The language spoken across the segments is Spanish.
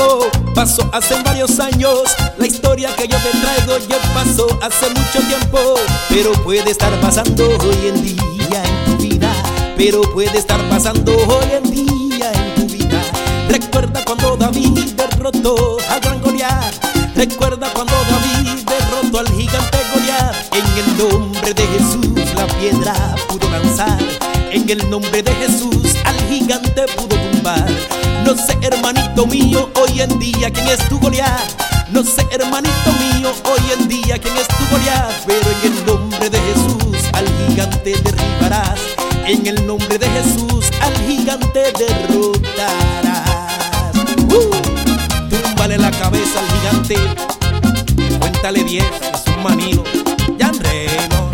pasó hace varios años. La historia que yo te traigo ya pasó hace mucho tiempo, pero puede estar pasando hoy en día en tu vida, pero puede estar pasando hoy en día en tu vida. Recuerda cuando David derrotó al gran Goliat, recuerda cuando David derrotó al gigante Goliat. En el nombre de Jesús la piedra pudo lanzar, en el nombre de Jesús al gigante pudo tumbar. No sé, hermanito mío, hoy en día quién es tu Goliat. No sé, hermanito mío, hoy en día quién es tu Goliat. Pero en el nombre de Jesús al gigante derribarás, en el nombre de Jesús al gigante derrotarás. Túmbale la cabeza al gigante, cuéntale 10, es un manino, ya reno.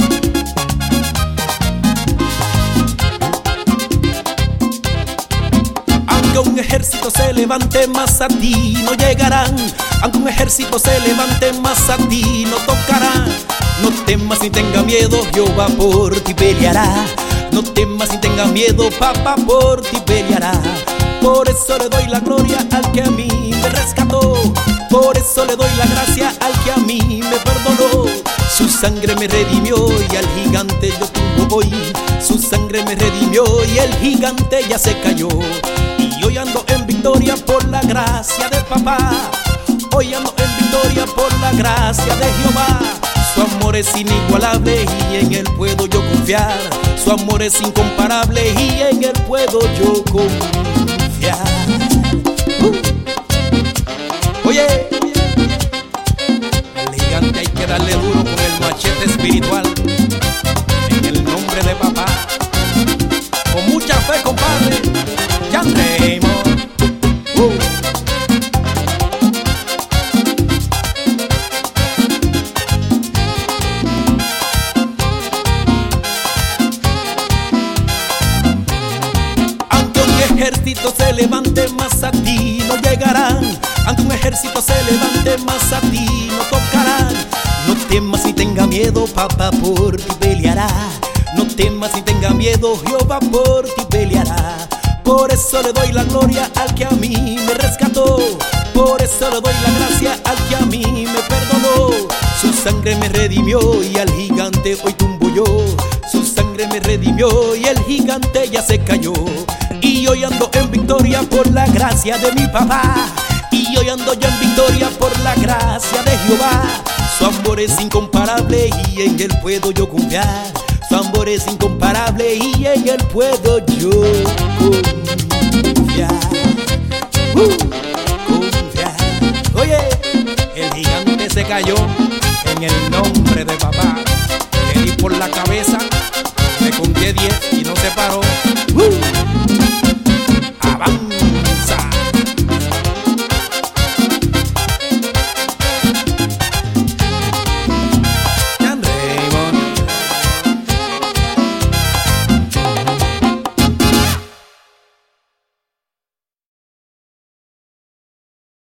Aunque un ejército se levante, más a ti no llegarán. Aunque un ejército se levante, más a ti no tocarán. No temas ni tenga miedo, Jehová por ti peleará. No temas ni tenga miedo, papá por ti peleará. Por eso le doy la gloria al que a mí me rescató, por eso le doy la gracia al que a mí me perdonó. Su sangre me redimió y al gigante yo tumbo hoy. Su sangre me redimió y el gigante ya se cayó. Y hoy ando en victoria por la gracia de papá. Hoy ando en victoria por la gracia de Jehová. Su amor es inigualable y en él puedo yo confiar. Su amor es incomparable y en él puedo yo confiar. Oye, al gigante hay que darle duro con el machete espiritual, en el nombre de papá. Con mucha fe, compadre, ya andemos. Ejército se levante, más a ti no llegarán. Aunque un ejército se levante, más a ti no tocarán. No temas ni tenga miedo, papá por ti peleará. No temas ni tenga miedo, Jehová por ti peleará. Por eso le doy la gloria al que a mí me rescató, por eso le doy la gracia al que a mí me perdonó. Su sangre me redimió y al gigante hoy tumbo yo. Su sangre me redimió y el gigante ya se cayó. Y hoy ando en victoria por la gracia de mi papá. Y hoy ando yo en victoria por la gracia de Jehová. Su amor es incomparable y en él puedo yo confiar. Su amor es incomparable y en él puedo yo confiar. Confiar. Oye, el gigante se cayó en el nombre de papá.